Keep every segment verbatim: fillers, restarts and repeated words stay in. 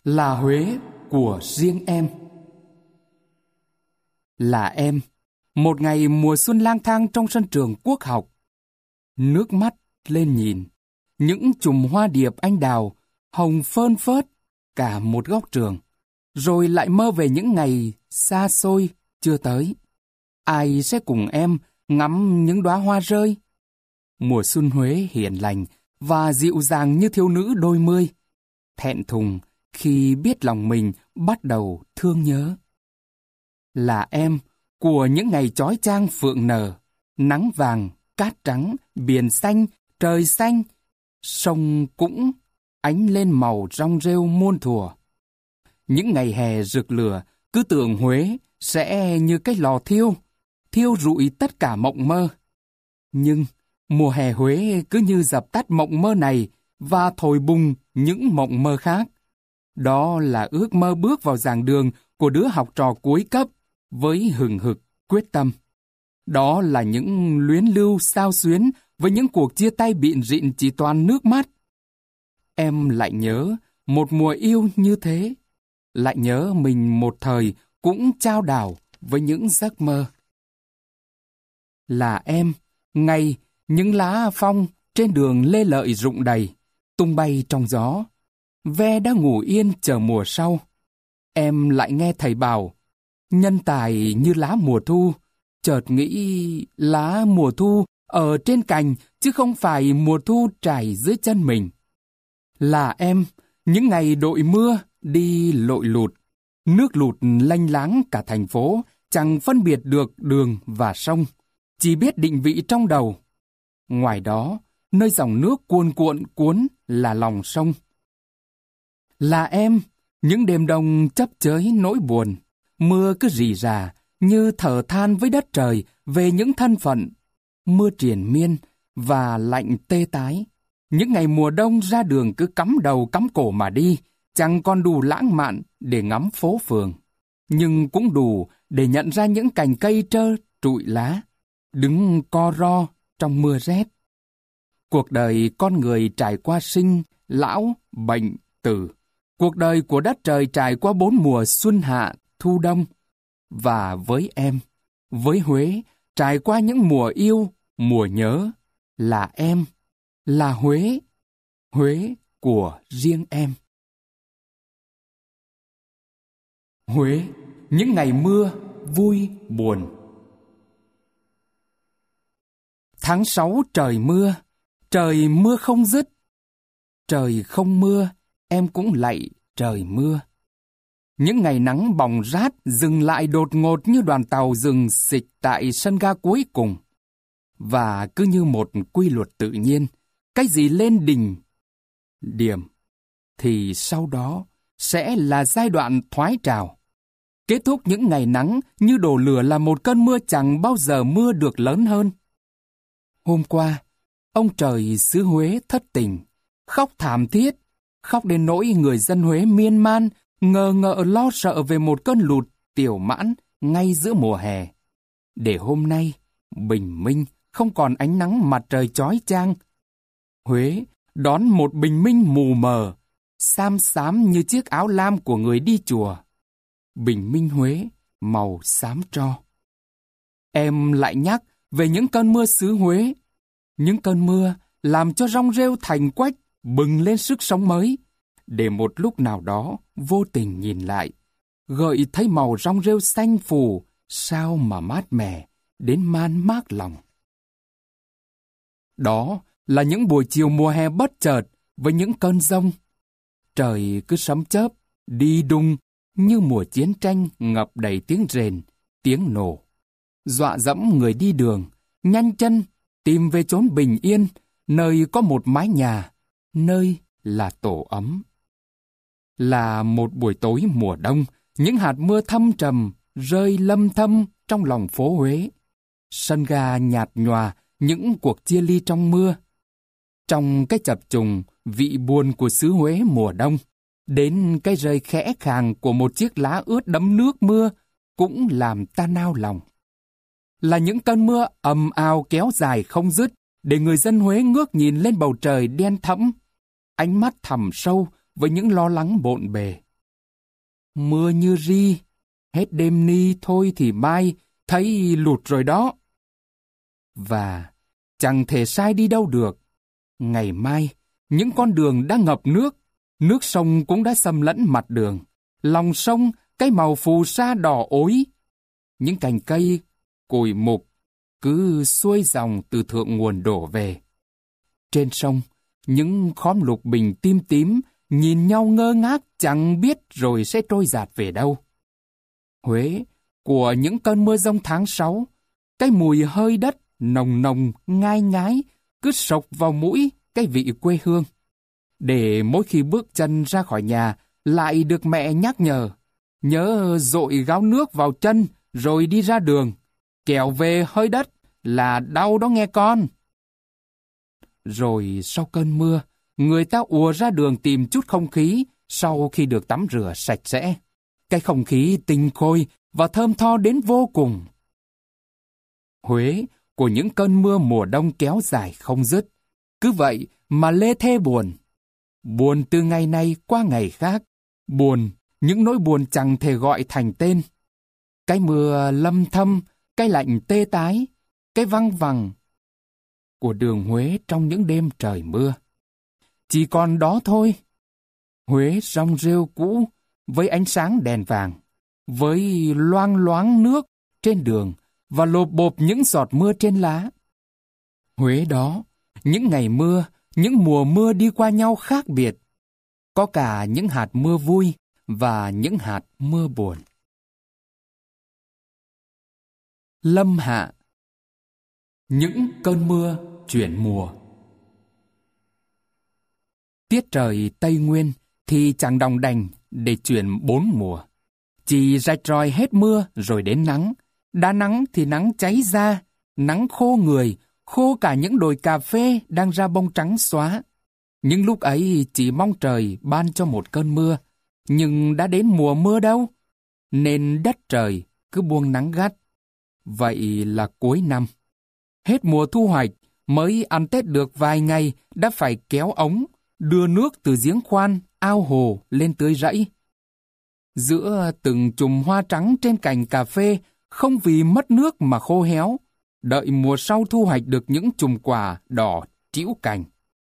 Là Huế của riêng em. Là em, một ngày mùa xuân lang thang trong sân trường Quốc học. Nước mắt lên nhìn, những chùm hoa điệp anh đào, hồng phơn phớt cả một góc trường. Rồi lại mơ về những ngày xa xôi chưa tới. Ai sẽ cùng em ngắm những đóa hoa rơi? Mùa xuân Huế hiền lành và dịu dàng như thiếu nữ đôi mươi. Thẹn thùng khi biết lòng mình bắt đầu thương nhớ. Là em của những ngày chói chang phượng nở, nắng vàng, cát trắng, biển xanh, trời xanh, sông cũng ánh lên màu rong rêu muôn thuở. Những ngày hè rực lửa, cứ tưởng Huế sẽ như cái lò thiêu, thiêu rụi tất cả mộng mơ. Nhưng mùa hè Huế cứ như dập tắt mộng mơ này và thổi bùng những mộng mơ khác. Đó là ước mơ bước vào giảng đường của đứa học trò cuối cấp với hừng hực quyết tâm. Đó là những luyến lưu xao xuyến với những cuộc chia tay bịn rịn chỉ toàn nước mắt. Em lại nhớ một mùa yêu như thế, lại nhớ mình một thời cũng trao đảo với những giấc mơ. Là em, ngày những lá phong trên đường Lê Lợi rụng đầy, tung bay trong gió. Ve đã ngủ yên chờ mùa sau. Em lại nghe thầy bảo, nhân tài như lá mùa thu, chợt nghĩ lá mùa thu ở trên cành chứ không phải mùa thu trải dưới chân mình. Là em, những ngày đội mưa đi lội lụt, nước lụt lênh láng cả thành phố, chẳng phân biệt được đường và sông, chỉ biết định vị trong đầu. Ngoài đó, nơi dòng nước cuồn cuộn cuốn là lòng sông. Là em, những đêm đông chấp chới nỗi buồn, mưa cứ rỉ rả như thở than với đất trời về những thân phận. Mưa triền miên và lạnh tê tái. Những ngày mùa đông ra đường cứ cắm đầu cắm cổ mà đi, chẳng còn đủ lãng mạn để ngắm phố phường. Nhưng cũng đủ để nhận ra những cành cây trơ trụi lá, đứng co ro trong mưa rét. Cuộc đời con người trải qua sinh, lão, bệnh, tử. Cuộc đời của đất trời trải qua bốn mùa xuân hạ, thu đông. Và với em, với Huế, trải qua những mùa yêu, mùa nhớ. Là em, là Huế, Huế của riêng em. Huế, những ngày mưa, vui, buồn. Tháng sáu trời mưa, trời mưa không dứt. Trời không mưa, em cũng lạy trời mưa. Những ngày nắng bỏng rát dừng lại đột ngột như đoàn tàu dừng xịch tại sân ga cuối cùng. Và cứ như một quy luật tự nhiên, cái gì lên đỉnh, điểm, thì sau đó sẽ là giai đoạn thoái trào. Kết thúc những ngày nắng như đổ lửa là một cơn mưa chẳng bao giờ mưa được lớn hơn. Hôm qua, ông trời xứ Huế thất tình, khóc thảm thiết, khóc đến nỗi người dân Huế miên man, ngờ ngợ lo sợ về một cơn lụt tiểu mãn ngay giữa mùa hè. Để hôm nay, bình minh, không còn ánh nắng mặt trời chói chang. Huế đón một bình minh mù mờ, xám xám như chiếc áo lam của người đi chùa. Bình minh Huế màu xám tro. Em lại nhắc về những cơn mưa xứ Huế. Những cơn mưa làm cho rong rêu thành quách bừng lên sức sống mới, để một lúc nào đó vô tình nhìn lại, gợi thấy màu rong rêu xanh phù, sao mà mát mẻ, đến man mác lòng. Đó là những buổi chiều mùa hè bất chợt với những cơn giông. Trời cứ sấm chớp, đi đùng như mùa chiến tranh ngập đầy tiếng rền, tiếng nổ. Dọa dẫm người đi đường, nhanh chân, tìm về chốn bình yên, nơi có một mái nhà, nơi là tổ ấm. Là một buổi tối mùa đông, những hạt mưa thâm trầm rơi lâm thâm trong lòng phố Huế. Sân ga nhạt nhòa những cuộc chia ly trong mưa. Trong cái chập trùng vị buồn của xứ Huế mùa đông, đến cái rơi khẽ khàng của một chiếc lá ướt đẫm nước mưa cũng làm ta nao lòng. Là những cơn mưa ầm ào kéo dài không dứt, để người dân Huế ngước nhìn lên bầu trời đen thẫm, ánh mắt thẳm sâu với những lo lắng bộn bề. Mưa như ri, hết đêm ni thôi thì mai, thấy lụt rồi đó. Và chẳng thể sai đi đâu được. Ngày mai, những con đường đã ngập nước, nước sông cũng đã xâm lẫn mặt đường. Lòng sông, cái màu phù sa đỏ ối. Những cành cây, cùi mục, cứ xuôi dòng từ thượng nguồn đổ về. Trên sông, những khóm lục bình tím tím, nhìn nhau ngơ ngác chẳng biết rồi sẽ trôi dạt về đâu. Huế, của những cơn mưa giông tháng sáu, cái mùi hơi đất nồng nồng, ngai ngái, cứ sộc vào mũi cái vị quê hương. Để mỗi khi bước chân ra khỏi nhà, lại được mẹ nhắc nhở, nhớ dội gáo nước vào chân rồi đi ra đường, kẻo về hơi đất là đau đó nghe con. Rồi sau cơn mưa, người ta ùa ra đường tìm chút không khí sau khi được tắm rửa sạch sẽ. Cái không khí tinh khôi và thơm tho đến vô cùng. Huế của những cơn mưa mùa đông kéo dài không dứt. Cứ vậy mà lê thê buồn. Buồn từ ngày này qua ngày khác. Buồn, những nỗi buồn chẳng thể gọi thành tên. Cái mưa lâm thâm, cái lạnh tê tái, cái văng vằng của đường Huế trong những đêm trời mưa. Chỉ còn đó thôi. Huế rong rêu cũ với ánh sáng đèn vàng, với loang loáng nước trên đường và lộp bộp những giọt mưa trên lá. Huế đó, những ngày mưa, những mùa mưa đi qua nhau khác biệt. Có cả những hạt mưa vui và những hạt mưa buồn. Lâm hạ. Những cơn mưa chuyển mùa. Tiết trời Tây Nguyên thì chẳng đòng đành để chuyển bốn mùa. Chỉ rạch ròi hết mưa rồi đến nắng. Đã nắng thì nắng cháy da, nắng khô người, khô cả những đồi cà phê đang ra bông trắng xóa. Nhưng lúc ấy chỉ mong trời ban cho một cơn mưa. Nhưng đã đến mùa mưa đâu, nên đất trời cứ buông nắng gắt. Vậy là cuối năm. Hết mùa thu hoạch, mới ăn Tết được vài ngày đã phải kéo ống, đưa nước từ giếng khoan, ao hồ lên tưới rẫy. Giữa từng chùm hoa trắng trên cành cà phê, không vì mất nước mà khô héo, đợi mùa sau thu hoạch được những chùm quả đỏ trĩu cành.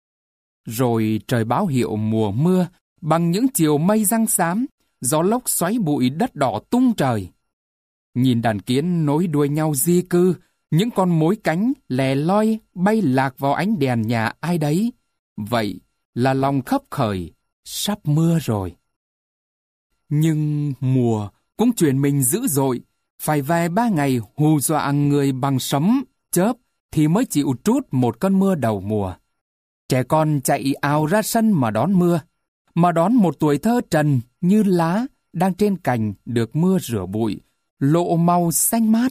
Rồi trời báo hiệu mùa mưa bằng những chiều mây giăng xám, gió lốc xoáy bụi đất đỏ tung trời. Nhìn đàn kiến nối đuôi nhau di cư, những con mối cánh lè loi bay lạc vào ánh đèn nhà ai đấy. Vậy là lòng khấp khởi, sắp mưa rồi. Nhưng mùa cũng chuyển mình dữ dội, phải vài ba ngày hù dọa người bằng sấm, chớp thì mới chịu trút một cơn mưa đầu mùa. Trẻ con chạy ào ra sân mà đón mưa, mà đón một tuổi thơ trần như lá đang trên cành được mưa rửa bụi, lộ màu xanh mát.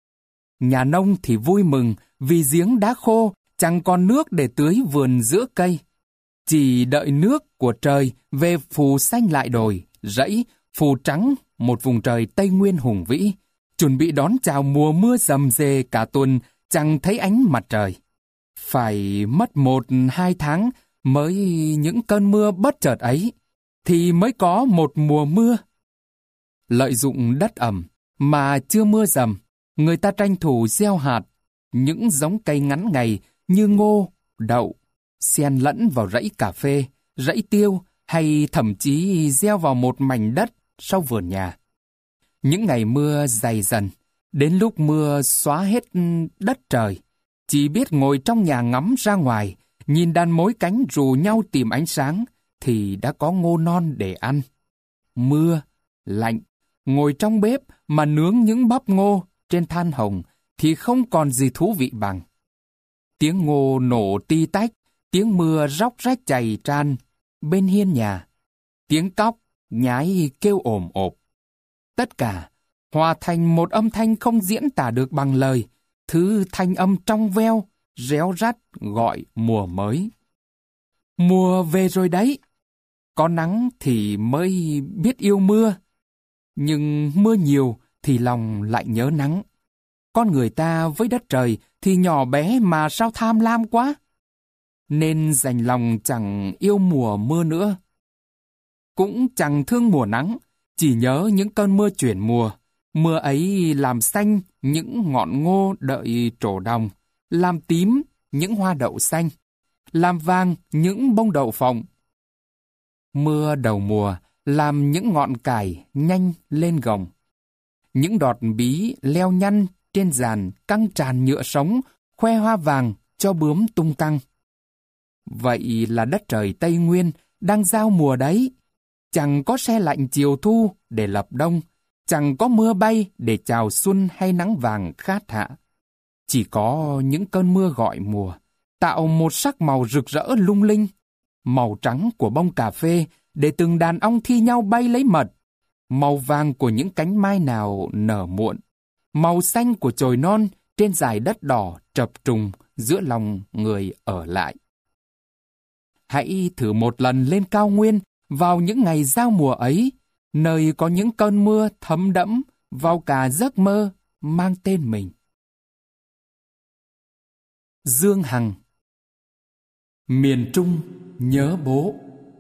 Nhà nông thì vui mừng vì giếng đã khô, chẳng còn nước để tưới vườn giữa cây. Chỉ đợi nước của trời về phủ xanh lại đồi, rẫy, phủ trắng một vùng trời Tây Nguyên hùng vĩ, chuẩn bị đón chào mùa mưa rầm rề cả tuần chẳng thấy ánh mặt trời. Phải mất một hai tháng mới những cơn mưa bất chợt ấy, thì mới có một mùa mưa. Lợi dụng đất ẩm mà chưa mưa rầm, người ta tranh thủ gieo hạt, những giống cây ngắn ngày như ngô, đậu, xen lẫn vào rẫy cà phê, rẫy tiêu hay thậm chí gieo vào một mảnh đất sau vườn nhà. Những ngày mưa dày dần, đến lúc mưa xóa hết đất trời, chỉ biết ngồi trong nhà ngắm ra ngoài, nhìn đàn mối cánh rủ nhau tìm ánh sáng, thì đã có ngô non để ăn. Mưa, lạnh, ngồi trong bếp mà nướng những bắp ngô trên than hồng thì không còn gì thú vị bằng. Tiếng ngô nổ ti tách, tiếng mưa róc rách chảy tràn bên hiên nhà, tiếng cóc nhái kêu ồm ộp. Tất cả hòa thành một âm thanh không diễn tả được bằng lời, thứ thanh âm trong veo, réo rắt gọi mùa mới. Mùa về rồi đấy. Có nắng thì mới biết yêu mưa, nhưng mưa nhiều thì lòng lại nhớ nắng. Con người ta với đất trời thì nhỏ bé mà sao tham lam quá, nên dành lòng chẳng yêu mùa mưa nữa. Cũng chẳng thương mùa nắng, chỉ nhớ những cơn mưa chuyển mùa. Mưa ấy làm xanh những ngọn ngô đợi trổ đồng, làm tím những hoa đậu xanh, làm vàng những bông đậu phộng. Mưa đầu mùa làm những ngọn cải nhanh lên gồng. Những đọt bí leo nhăn trên giàn căng tràn nhựa sống, khoe hoa vàng cho bướm tung tăng. Vậy là đất trời Tây Nguyên đang giao mùa đấy. Chẳng có se lạnh chiều thu để lập đông, chẳng có mưa bay để chào xuân hay nắng vàng khát hạ. Chỉ có những cơn mưa gọi mùa, tạo một sắc màu rực rỡ lung linh. Màu trắng của bông cà phê để từng đàn ong thi nhau bay lấy mật. Màu vàng của những cánh mai nào nở muộn. Màu xanh của chồi non trên dải đất đỏ chập trùng giữa lòng người ở lại. Hãy thử một lần lên cao nguyên vào những ngày giao mùa ấy, nơi có những cơn mưa thấm đẫm vào cả giấc mơ mang tên mình. Dương Hằng. Miền Trung nhớ bố.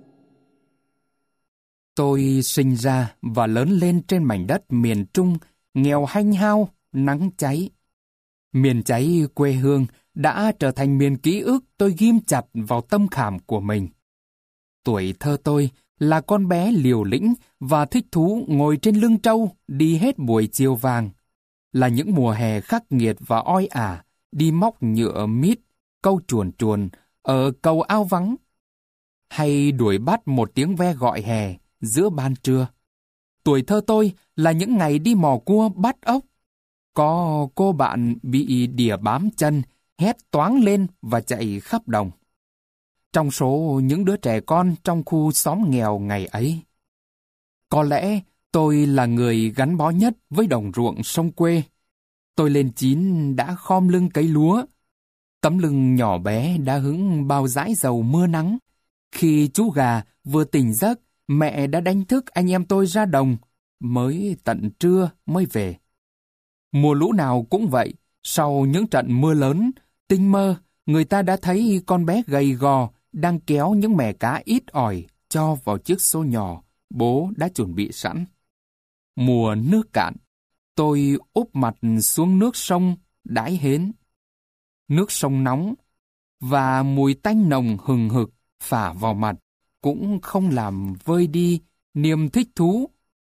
Tôi sinh ra và lớn lên trên mảnh đất miền Trung, nghèo hanh hao, nắng cháy. Miền cháy quê hương đã trở thành miền ký ức tôi ghim chặt vào tâm khảm của mình. Tuổi thơ tôi là con bé liều lĩnh và thích thú ngồi trên lưng trâu đi hết buổi chiều vàng. Là những mùa hè khắc nghiệt và oi ả, đi móc nhựa mít, câu chuồn chuồn ở cầu ao vắng. Hay đuổi bắt một tiếng ve gọi hè giữa ban trưa. Tuổi thơ tôi là những ngày đi mò cua bắt ốc. Có cô bạn bị đỉa bám chân, hét toáng lên và chạy khắp đồng. Trong số những đứa trẻ con trong khu xóm nghèo ngày ấy, có lẽ tôi là người gắn bó nhất với đồng ruộng sông quê. Tôi lên chín đã khom lưng cấy lúa. Tấm lưng nhỏ bé đã hứng bao dãi dầu mưa nắng. Khi chú gà vừa tỉnh giấc, mẹ đã đánh thức anh em tôi ra đồng, mới tận trưa mới về. Mùa lũ nào cũng vậy, sau những trận mưa lớn, tinh mơ, người ta đã thấy con bé gầy gò đang kéo những mẻ cá ít ỏi cho vào chiếc xô nhỏ bố đã chuẩn bị sẵn. Mùa nước cạn, tôi úp mặt xuống nước sông đãi hến. Nước sông nóng và mùi tanh nồng hừng hực phả vào mặt cũng không làm vơi đi niềm thích thú.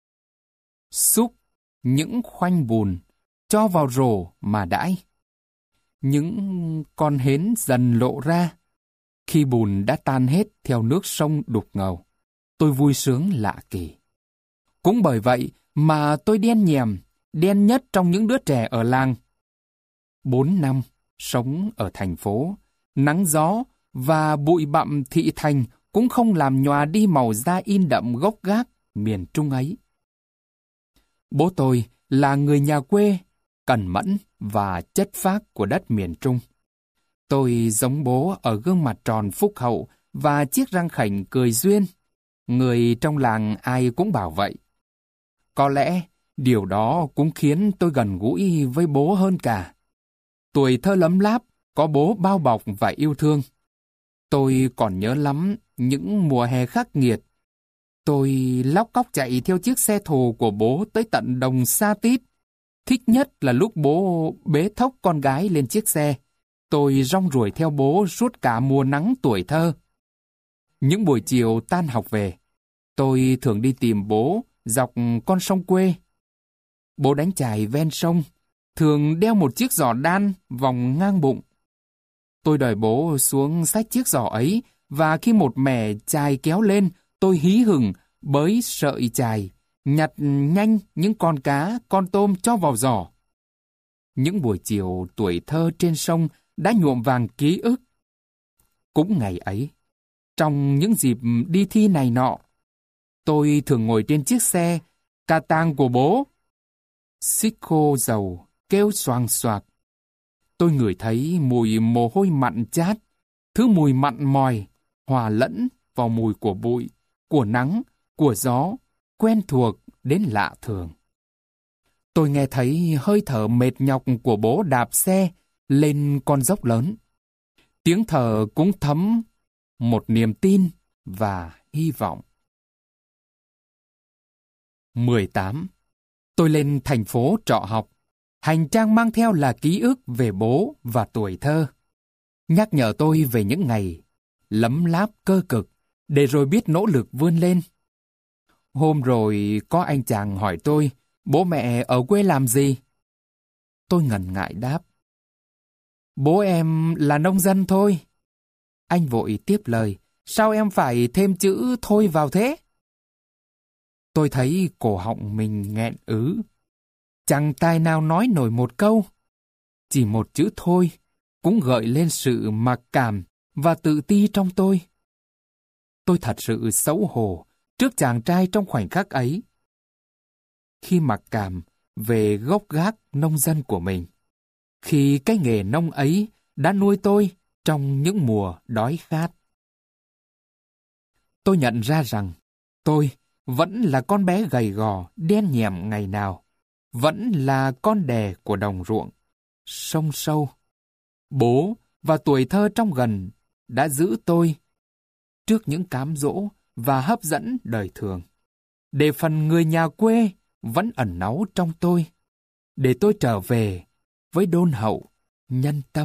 Xúc những khoanh bùn cho vào rổ mà đãi. Những con hến dần lộ ra. Khi bùn đã tan hết theo nước sông đục ngầu, tôi vui sướng lạ kỳ. Cũng bởi vậy mà tôi đen nhèm, đen nhất trong những đứa trẻ ở làng. Bốn năm sống ở thành phố, nắng gió và bụi bặm thị thành cũng không làm nhòa đi màu da in đậm gốc gác miền Trung ấy. Bố tôi là người nhà quê, cẩn mẫn và chất phác của đất miền Trung. Tôi giống bố ở gương mặt tròn phúc hậu và chiếc răng khểnh cười duyên. Người trong làng ai cũng bảo vậy. Có lẽ điều đó cũng khiến tôi gần gũi với bố hơn cả. Tuổi thơ lấm láp, có bố bao bọc và yêu thương. Tôi còn nhớ lắm những mùa hè khắc nghiệt. Tôi lóc cóc chạy theo chiếc xe thồ của bố tới tận đồng Sa Tít. Thích nhất là lúc bố bế thốc con gái lên chiếc xe. Tôi rong ruổi theo bố suốt cả mùa nắng tuổi thơ. Những buổi chiều tan học về, tôi thường đi tìm bố dọc con sông quê. Bố đánh chài ven sông, thường đeo một chiếc giỏ đan vòng ngang bụng. Tôi đòi bố xuống xách chiếc giỏ ấy, và khi một mẻ chài kéo lên, tôi hí hửng bới sợi chài, nhặt nhanh những con cá, con tôm cho vào giỏ. Những buổi chiều tuổi thơ trên sông đã nhuộm vàng ký ức. Cũng ngày ấy, trong những dịp đi thi này nọ, tôi thường ngồi trên chiếc xe ca tang của bố. Xích khô dầu kêu xoàng xoạc. Tôi ngửi thấy mùi mồ hôi mặn chát, thứ mùi mặn mòi, hòa lẫn vào mùi của bụi, của nắng, của gió, quen thuộc đến lạ thường. Tôi nghe thấy hơi thở mệt nhọc của bố đạp xe lên con dốc lớn. Tiếng thở cũng thấm một niềm tin và hy vọng. mười tám. Tôi lên thành phố trọ học. Hành trang mang theo là ký ức về bố và tuổi thơ. Nhắc nhở tôi về những ngày lấm láp cơ cực, để rồi biết nỗ lực vươn lên. Hôm rồi có anh chàng hỏi tôi, bố mẹ ở quê làm gì? Tôi ngần ngại đáp, bố em là nông dân thôi. Anh vội tiếp lời, sao em phải thêm chữ thôi vào thế? Tôi thấy cổ họng mình nghẹn ứ. Chẳng tài nào nói nổi một câu. Chỉ một chữ thôi cũng gợi lên sự mặc cảm và tự ti trong tôi. Tôi thật sự xấu hổ trước chàng trai trong khoảnh khắc ấy. Khi mặc cảm về gốc gác nông dân của mình, khi cái nghề nông ấy đã nuôi tôi trong những mùa đói khát. Tôi nhận ra rằng tôi vẫn là con bé gầy gò, đen nhẻm ngày nào, vẫn là con đẻ của đồng ruộng, sông sâu. Bố và tuổi thơ trong gần đã giữ tôi trước những cám dỗ và hấp dẫn đời thường, để phần người nhà quê vẫn ẩn náu trong tôi, để tôi trở về với đôn hậu, nhân tâm.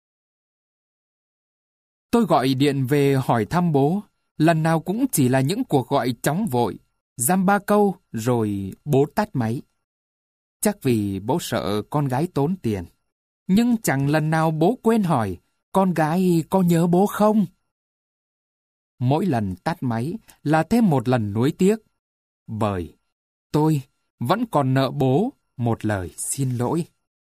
Tôi gọi điện về hỏi thăm bố, lần nào cũng chỉ là những cuộc gọi chóng vội, dăm ba câu rồi bố tắt máy. Chắc vì bố sợ con gái tốn tiền. Nhưng chẳng lần nào bố quên hỏi, con gái có nhớ bố không? Mỗi lần tắt máy là thêm một lần nuối tiếc, bởi tôi vẫn còn nợ bố một lời xin lỗi.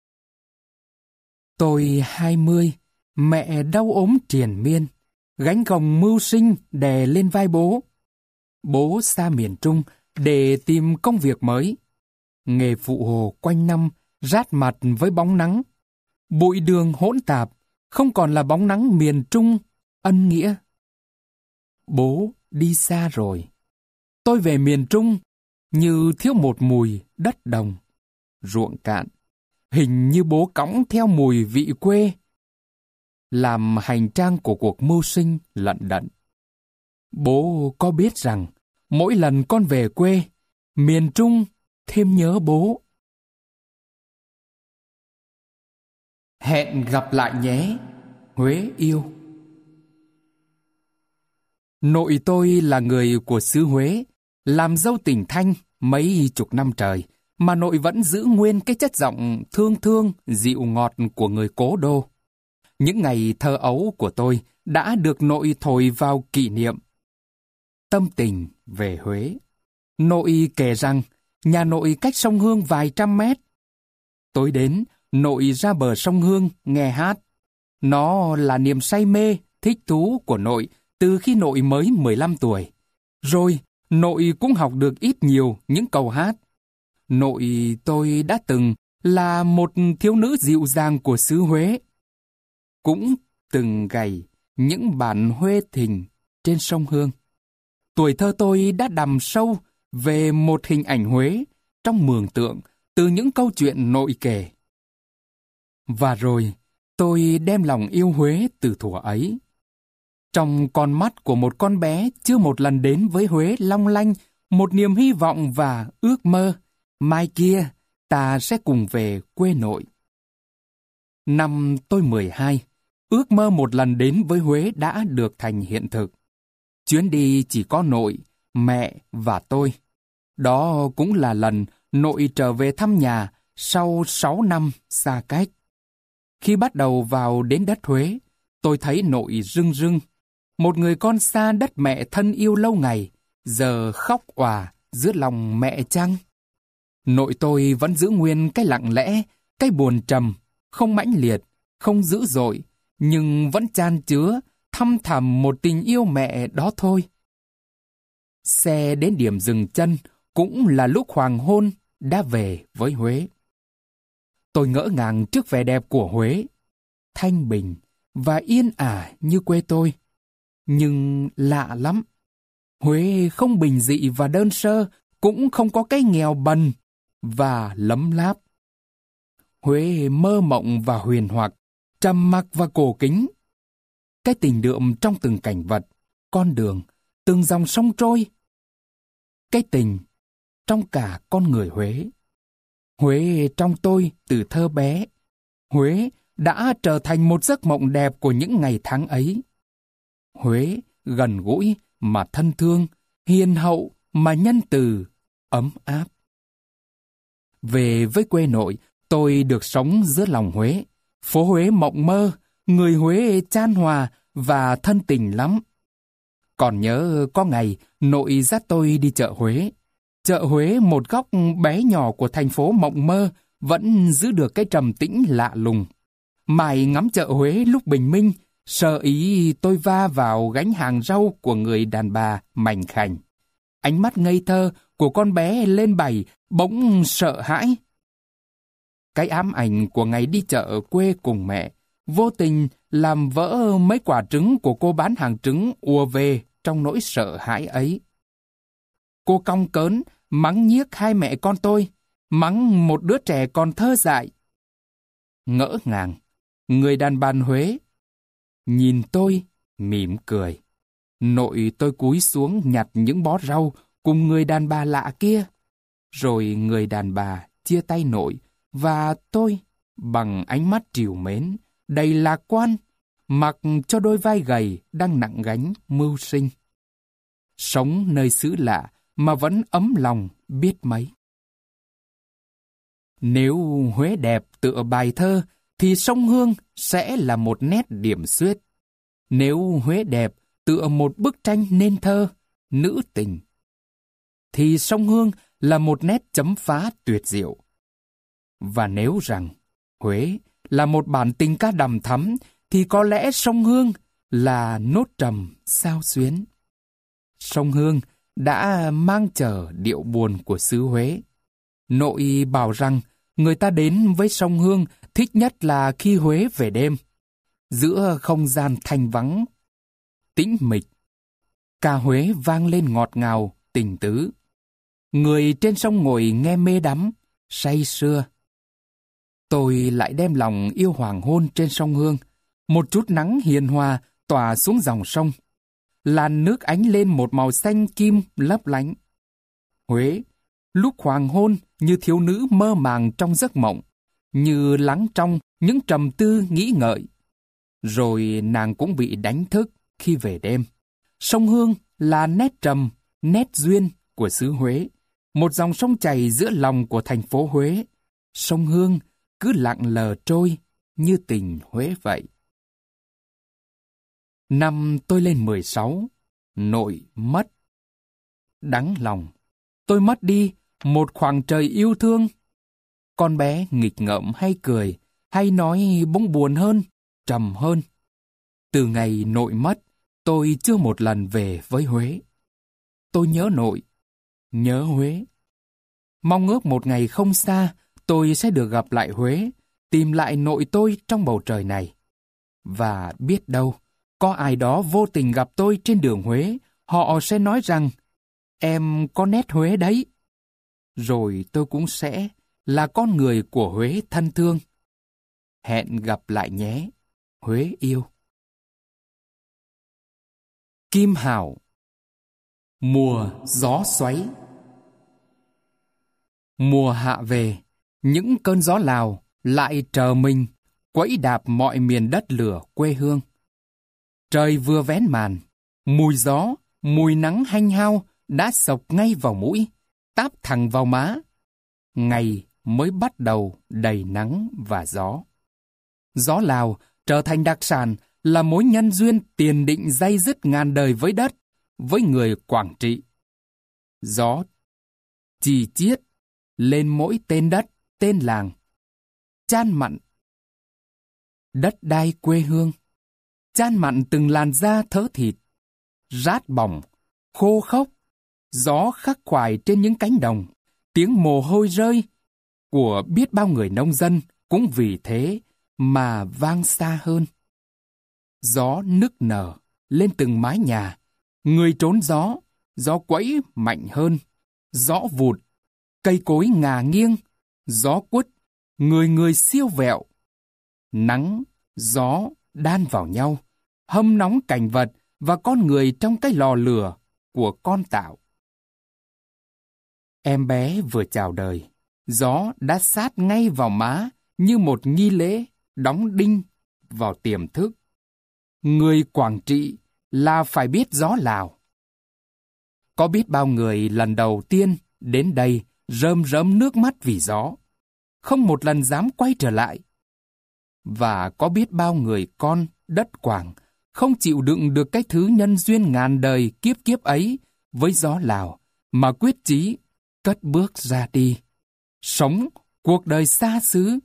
Tôi hai mươi, mẹ đau ốm triền miên, gánh gồng mưu sinh đè lên vai bố. Bố xa miền Trung để tìm công việc mới. Nghề phụ hồ quanh năm rát mặt với bóng nắng. Bụi đường hỗn tạp, không còn là bóng nắng miền Trung ân nghĩa. Bố đi xa rồi. Tôi về miền Trung như thiếu một mùi đất đồng, ruộng cạn. Hình như bố cõng theo mùi vị quê, làm hành trang của cuộc mưu sinh lận đận. Bố có biết rằng mỗi lần con về quê, miền Trung thêm nhớ bố. Hẹn gặp lại nhé, Huế yêu. Nội tôi là người của xứ Huế, làm dâu tỉnh Thanh mấy chục năm trời, mà nội vẫn giữ nguyên cái chất giọng thương thương, dịu ngọt của người cố đô. Những ngày thơ ấu của tôi đã được nội thổi vào kỷ niệm. Tâm tình về Huế. Nội kể rằng nhà nội cách sông Hương vài trăm mét. Tối đến, nội ra bờ sông Hương nghe hát. Nó là niềm say mê, thích thú của nội từ khi nội mới mười lăm tuổi. Rồi, nội cũng học được ít nhiều những câu hát. Nội tôi đã từng là một thiếu nữ dịu dàng của xứ Huế. Cũng từng gảy những bản huê thình trên sông Hương. Tuổi thơ tôi đã đằm sâu về một hình ảnh Huế trong mường tượng từ những câu chuyện nội kể. Và rồi, tôi đem lòng yêu Huế từ thuở ấy. Trong con mắt của một con bé chưa một lần đến với Huế long lanh một niềm hy vọng và ước mơ, mai kia ta sẽ cùng về quê nội. Năm tôi mười hai, ước mơ một lần đến với Huế đã được thành hiện thực. Chuyến đi chỉ có nội, mẹ và tôi. Đó cũng là lần nội trở về thăm nhà sau sáu năm xa cách. Khi bắt đầu vào đến đất Huế, tôi thấy nội rưng rưng. Một người con xa đất mẹ thân yêu lâu ngày, giờ khóc òa giữa lòng mẹ chăng? Nội tôi vẫn giữ nguyên cái lặng lẽ, cái buồn trầm, không mãnh liệt, không dữ dội, nhưng vẫn chan chứa, thăm thẳm một tình yêu mẹ đó thôi. Xe đến điểm dừng chân cũng là lúc hoàng hôn đã về với Huế. Tôi ngỡ ngàng trước vẻ đẹp của Huế, thanh bình và yên ả như quê tôi. Nhưng lạ lắm, Huế không bình dị và đơn sơ, cũng không có cái nghèo bần và lấm láp. Huế mơ mộng và huyền hoặc, trầm mặc và cổ kính. Cái tình đượm trong từng cảnh vật, con đường, từng dòng sông trôi. Cái tình trong cả con người Huế. Huế trong tôi từ thơ bé. Huế đã trở thành một giấc mộng đẹp của những ngày tháng ấy. Huế gần gũi mà thân thương, hiền hậu mà nhân từ, ấm áp. Về với quê nội, tôi được sống giữa lòng Huế. Phố Huế mộng mơ, người Huế chan hòa và thân tình lắm. Còn nhớ có ngày nội dắt tôi đi chợ Huế. Chợ Huế, một góc bé nhỏ của thành phố mộng mơ, vẫn giữ được cái trầm tĩnh lạ lùng. Mải ngắm chợ Huế lúc bình minh, sơ ý tôi va vào gánh hàng rau của người đàn bà mảnh khảnh. Ánh mắt ngây thơ của con bé lên bày bỗng sợ hãi. Cái ám ảnh của ngày đi chợ quê cùng mẹ vô tình làm vỡ mấy quả trứng của cô bán hàng trứng ùa về trong nỗi sợ hãi ấy. Cô cong cớn, mắng nhiếc hai mẹ con tôi, mắng một đứa trẻ còn thơ dại. Ngỡ ngàng, người đàn bà Huế nhìn tôi, mỉm cười. Nội tôi cúi xuống nhặt những bó rau cùng người đàn bà lạ kia. Rồi người đàn bà chia tay nội và tôi bằng ánh mắt trìu mến, đầy lạc quan, mặc cho đôi vai gầy đang nặng gánh mưu sinh. Sống nơi xứ lạ mà vẫn ấm lòng biết mấy. Nếu Huế đẹp tựa bài thơ, thì sông Hương sẽ là một nét điểm xuyết. Nếu Huế đẹp tựa một bức tranh nên thơ, nữ tình, thì sông Hương là một nét chấm phá tuyệt diệu. Và nếu rằng Huế là một bản tình ca đằm thắm, thì có lẽ sông Hương là nốt trầm sao xuyến. Sông Hương đã mang chở điệu buồn của xứ Huế. Nội bảo rằng người ta đến với sông Hương thích nhất là khi Huế về đêm. Giữa không gian thanh vắng, tĩnh mịch, ca Huế vang lên ngọt ngào, tình tứ. Người trên sông ngồi nghe mê đắm, say sưa. Tôi lại đem lòng yêu hoàng hôn trên sông Hương. Một chút nắng hiền hòa tỏa xuống dòng sông. Làn nước ánh lên một màu xanh kim lấp lánh. Huế, lúc hoàng hôn như thiếu nữ mơ màng trong giấc mộng, như lắng trong những trầm tư nghĩ ngợi. Rồi nàng cũng bị đánh thức khi về đêm. Sông Hương là nét trầm, nét duyên của xứ Huế. Một dòng sông chảy giữa lòng của thành phố Huế. Sông Hương cứ lặng lờ trôi như tình Huế vậy. Năm tôi lên mười sáu, nội mất. Đắng lòng, tôi mất đi một khoảng trời yêu thương. Con bé nghịch ngợm hay cười, hay nói bỗng buồn hơn, trầm hơn. Từ ngày nội mất, tôi chưa một lần về với Huế. Tôi nhớ nội, nhớ Huế. Mong ước một ngày không xa, tôi sẽ được gặp lại Huế, tìm lại nội tôi trong bầu trời này. Và biết đâu, có ai đó vô tình gặp tôi trên đường Huế, họ sẽ nói rằng, em có nét Huế đấy. Rồi tôi cũng sẽ là con người của Huế thân thương. Hẹn gặp lại nhé, Huế yêu. Kim Hảo. Mùa gió xoáy. Mùa hạ về, những cơn gió Lào lại chờ mình quẫy đạp mọi miền đất lửa quê hương. Trời vừa vén màn, mùi gió, mùi nắng hanh hao đã xộc ngay vào mũi, táp thẳng vào má. Ngày mới bắt đầu đầy nắng và gió. Gió Lào trở thành đặc sản, là mối nhân duyên tiền định day dứt ngàn đời với đất, với người Quảng Trị. Gió chì chiết lên mỗi tên đất, tên làng. Chan mặn đất đai quê hương, chan mặn từng làn da thớ thịt, rát bỏng, khô khốc. Gió khắc khoải trên những cánh đồng, tiếng mồ hôi rơi của biết bao người nông dân cũng vì thế mà vang xa hơn. Gió nức nở lên từng mái nhà, người trốn gió, gió quẫy mạnh hơn, gió vụt, cây cối ngả nghiêng, gió quất, người người siêu vẹo. Nắng, gió đan vào nhau, hâm nóng cảnh vật và con người trong cái lò lửa của con tạo. Em bé vừa chào đời, gió đã sát ngay vào má như một nghi lễ đóng đinh vào tiềm thức. Người Quảng Trị là phải biết gió Lào. Có biết bao người lần đầu tiên đến đây rơm rớm nước mắt vì gió, không một lần dám quay trở lại. Và có biết bao người con đất Quảng không chịu đựng được cái thứ nhân duyên ngàn đời kiếp kiếp ấy với gió Lào mà quyết chí cất bước ra đi, sống cuộc đời xa xứ.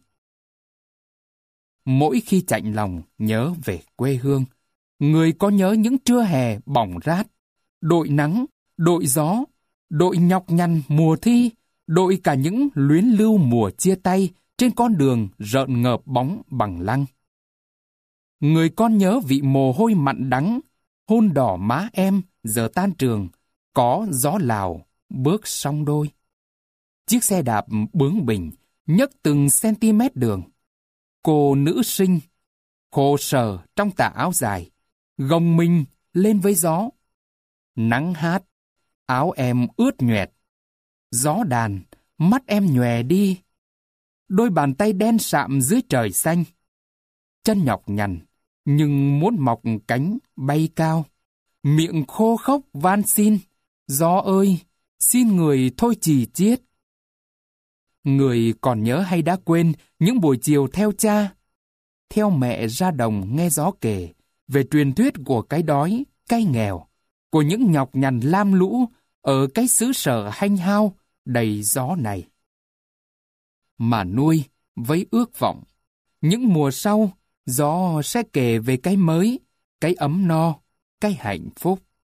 Mỗi khi chạnh lòng nhớ về quê hương, người có nhớ những trưa hè bỏng rát, đội nắng, đội gió, đội nhọc nhằn mùa thi, đội cả những luyến lưu mùa chia tay trên con đường rợn ngợp bóng bằng lăng. Người con nhớ vị mồ hôi mặn đắng, hôn đỏ má em giờ tan trường, có gió Lào bước song đôi. Chiếc xe đạp bướng bỉnh nhấc từng cm đường. Cô nữ sinh khổ sở trong tà áo dài, gồng mình lên với gió. Nắng hát, áo em ướt nhoẹt. Gió đàn, mắt em nhòe đi. Đôi bàn tay đen sạm dưới trời xanh. Chân nhọc nhằn, nhưng muốn mọc cánh bay cao. Miệng khô khốc van xin, gió ơi, xin người thôi chì chiết. Người còn nhớ hay đã quên những buổi chiều theo cha, theo mẹ ra đồng nghe gió kể về truyền thuyết của cái đói, cái nghèo, của những nhọc nhằn lam lũ ở cái xứ sở hanh hao đầy gió này. Mà nuôi với ước vọng, những mùa sau, gió sẽ kể về cái mới, cái ấm no, cái hạnh phúc.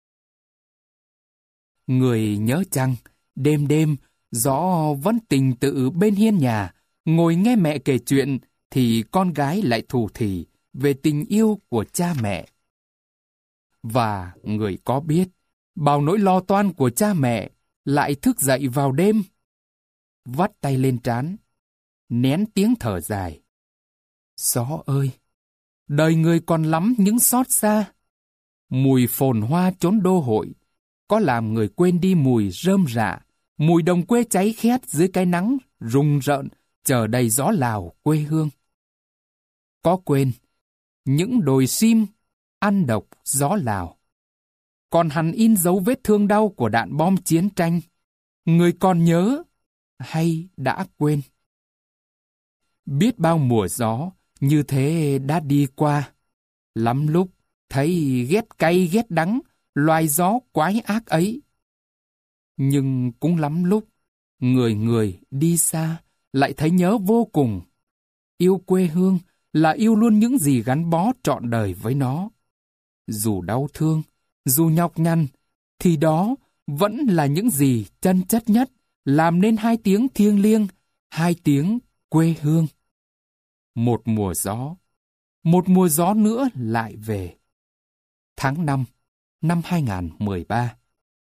Người nhớ chăng, đêm đêm, gió vẫn tình tự bên hiên nhà, ngồi nghe mẹ kể chuyện, thì con gái lại thủ thỉ về tình yêu của cha mẹ. Và người có biết, bao nỗi lo toan của cha mẹ lại thức dậy vào đêm, vắt tay lên trán, nén tiếng thở dài. Gió ơi, đời người còn lắm những xót xa. Mùi phồn hoa chốn đô hội có làm người quên đi mùi rơm rạ, mùi đồng quê cháy khét dưới cái nắng rùng rợn chờ đầy gió Lào quê hương. Có quên những đồi sim ăn độc gió Lào, còn hằn in dấu vết thương đau của đạn bom chiến tranh. Người còn nhớ hay đã quên? Biết bao mùa gió như thế đã đi qua, lắm lúc thấy ghét cay ghét đắng loài gió quái ác ấy. Nhưng cũng lắm lúc người người đi xa lại thấy nhớ vô cùng. Yêu quê hương là yêu luôn những gì gắn bó trọn đời với nó. Dù đau thương, dù nhọc nhằn, thì đó vẫn là những gì chân chất nhất làm nên hai tiếng thiêng liêng, hai tiếng quê hương. Một mùa gió, một mùa gió nữa lại về. Tháng năm năm hai nghìn không trăm mười ba.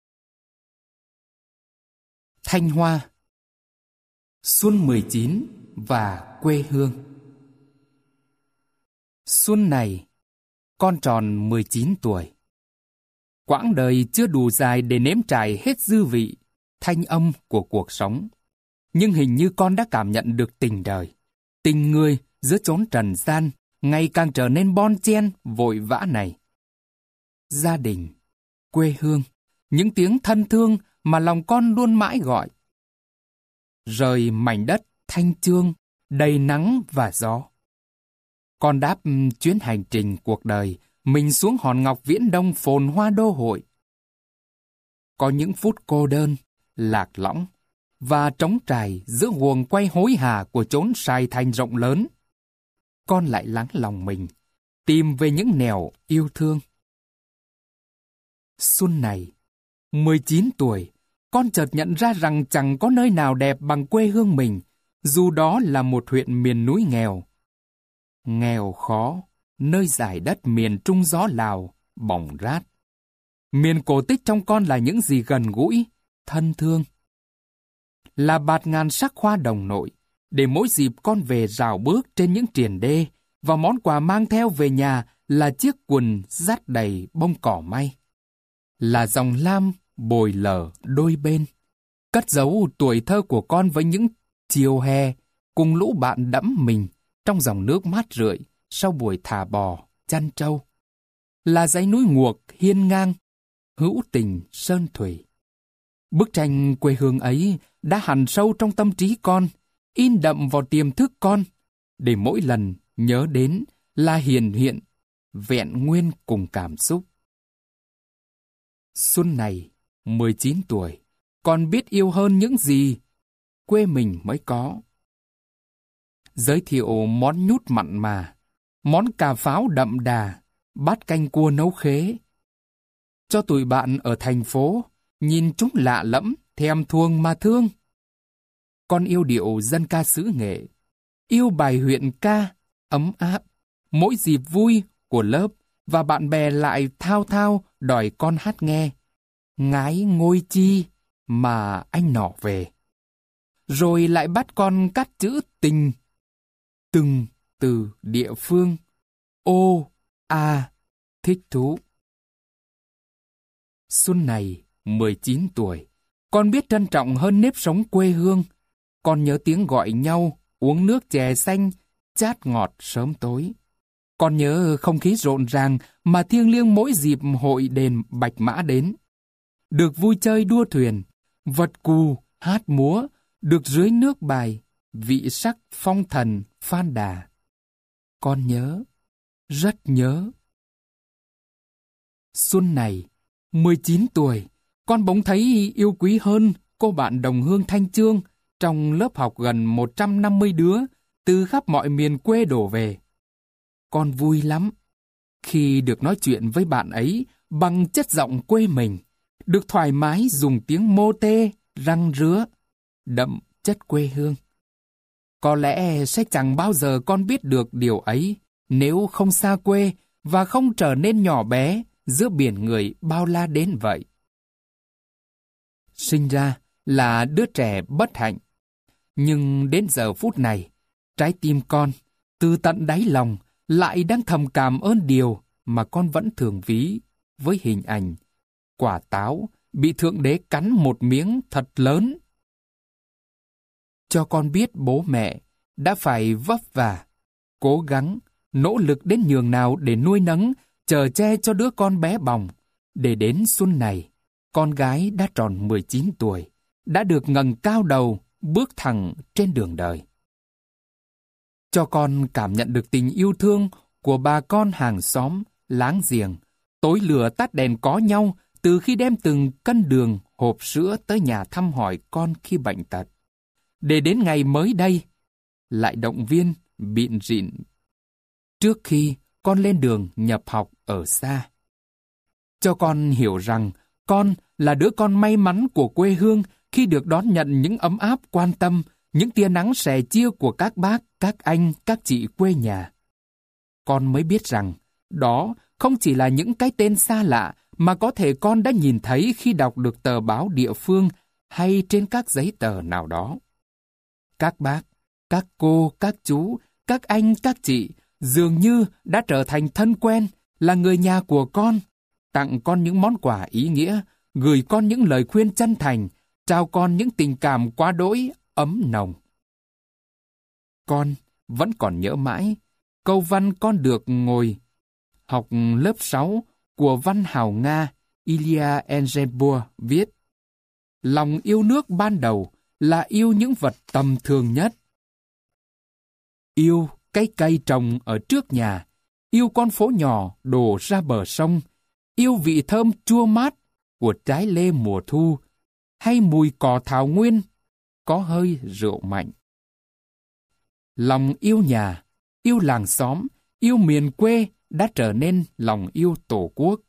Thanh Hoa, xuân mười chín và quê hương. Xuân này, con tròn mười chín tuổi. Quãng đời chưa đủ dài để nếm trải hết dư vị, thanh âm của cuộc sống. Nhưng hình như con đã cảm nhận được tình đời, tình người giữa chốn trần gian ngày càng trở nên bon chen vội vã này. Gia đình, quê hương, những tiếng thân thương mà lòng con luôn mãi gọi. Rời mảnh đất thanh chương, đầy nắng và gió. Con đáp chuyến hành trình cuộc đời mình xuống hòn ngọc Viễn Đông phồn hoa đô hội. Có những phút cô đơn, lạc lõng và trống trải giữa guồng quay hối hả của chốn Sài Thành rộng lớn. Con lại lắng lòng mình, tìm về những nẻo yêu thương. Xuân này, mười chín tuổi, con chợt nhận ra rằng chẳng có nơi nào đẹp bằng quê hương mình, dù đó là một huyện miền núi nghèo. Nghèo khó, nơi dải đất miền Trung gió Lào, bỏng rát. Miền cổ tích trong con là những gì gần gũi, thân thương. Là bạt ngàn sắc hoa đồng nội, để mỗi dịp con về rào bước trên những triền đê, và món quà mang theo về nhà là chiếc quần dắt đầy bông cỏ may. Là dòng lam bồi lở đôi bên. cất giấu tuổi thơ của con với những chiều hè cùng lũ bạn đẫm mình trong dòng nước mát rượi sau buổi thả bò, chăn trâu. Là dãy núi nguộc hiên ngang, hữu tình sơn thủy. Bức tranh quê hương ấy đã hằn sâu trong tâm trí con, in đậm vào tiềm thức con, để mỗi lần nhớ đến là hiền hiện, vẹn nguyên cùng cảm xúc. Xuân này, mười chín tuổi, con biết yêu hơn những gì quê mình mới có. Giới thiệu món nhút mặn mà, món cà pháo đậm đà, bát canh cua nấu khế. Cho tụi bạn ở thành phố, nhìn chúng lạ lẫm, thèm thuồng mà thương. Con yêu điệu dân ca xứ Nghệ, yêu bài huyện ca, ấm áp, mỗi dịp vui của lớp và bạn bè lại thao thao đòi con hát nghe. Ngái ngôi chi mà anh nọ về. Rồi lại bắt con cắt chữ tình, từng từ địa phương. Ô, à, thích thú. Xuân này, mười chín tuổi, con biết trân trọng hơn nếp sống quê hương. Con nhớ tiếng gọi nhau, uống nước chè xanh, chát ngọt sớm tối. Con nhớ không khí rộn ràng mà thiêng liêng mỗi dịp hội đền Bạch Mã đến. Được vui chơi đua thuyền, vật cù, hát múa, được dưới nước bài, vị sắc phong thần Phan Đà. Con nhớ, rất nhớ. Xuân này, mười chín tuổi, con bỗng thấy yêu quý hơn cô bạn đồng hương Thanh Chương trong lớp học gần một trăm năm mươi đứa từ khắp mọi miền quê đổ về. Con vui lắm khi được nói chuyện với bạn ấy bằng chất giọng quê mình, được thoải mái dùng tiếng mô tê, răng rứa, đậm chất quê hương. Có lẽ sẽ chẳng bao giờ con biết được điều ấy nếu không xa quê và không trở nên nhỏ bé giữa biển người bao la đến vậy. Sinh ra là đứa trẻ bất hạnh, nhưng đến giờ phút này, trái tim con, từ tận đáy lòng, lại đang thầm cảm ơn điều mà con vẫn thường ví với hình ảnh quả táo bị Thượng Đế cắn một miếng thật lớn. Cho con biết bố mẹ đã phải vấp vả, cố gắng, nỗ lực đến nhường nào để nuôi nấng, chở che cho đứa con bé bỏng, để đến xuân này, con gái đã tròn mười chín tuổi, đã được ngẩng cao đầu, bước thẳng trên đường đời. Cho con cảm nhận được tình yêu thương của bà con hàng xóm, láng giềng, tối lửa tắt đèn có nhau từ khi đem từng cân đường, hộp sữa tới nhà thăm hỏi con khi bệnh tật. Để đến ngày mới đây, lại động viên, bịn rịn trước khi con lên đường nhập học ở xa. Cho con hiểu rằng con là đứa con may mắn của quê hương khi được đón nhận những ấm áp quan tâm, những tia nắng sẻ chia của các bác, các anh, các chị quê nhà. Con mới biết rằng đó không chỉ là những cái tên xa lạ mà có thể con đã nhìn thấy khi đọc được tờ báo địa phương hay trên các giấy tờ nào đó. Các bác, các cô, các chú, các anh, các chị dường như đã trở thành thân quen, là người nhà của con, tặng con những món quà ý nghĩa, gửi con những lời khuyên chân thành, trao con những tình cảm quá đỗi ấm nồng. Con vẫn còn nhớ mãi câu văn con được ngồi học lớp sáu của văn hào Nga Ilya Engelburg viết: lòng yêu nước ban đầu là yêu những vật tầm thường nhất. Yêu cái cây trồng ở trước nhà, yêu con phố nhỏ đổ ra bờ sông, yêu vị thơm chua mát của trái lê mùa thu, hay mùi cỏ thảo nguyên có hơi rượu mạnh. Lòng yêu nhà, yêu làng xóm, yêu miền quê đã trở nên lòng yêu tổ quốc.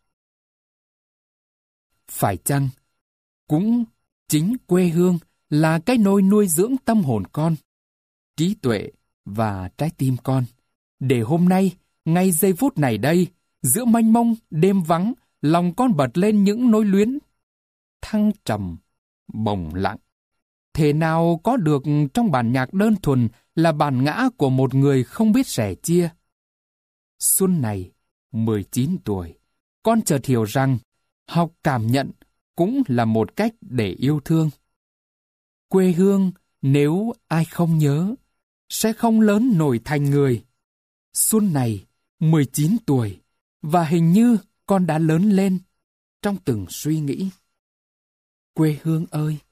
Phải chăng cũng chính quê hương là cái nôi nuôi dưỡng tâm hồn con, trí tuệ và trái tim con, để hôm nay, ngay giây phút này đây, giữa mênh mông đêm vắng, lòng con bật lên những nỗi luyến thăng trầm, bồng lặng. Thể nào có được trong bản nhạc đơn thuần là bản ngã của một người không biết sẻ chia. Xuân này, mười chín tuổi, con chợt hiểu rằng học cảm nhận cũng là một cách để yêu thương. Quê hương nếu ai không nhớ, sẽ không lớn nổi thành người. Xuân này mười chín tuổi, và hình như con đã lớn lên trong từng suy nghĩ. Quê hương ơi,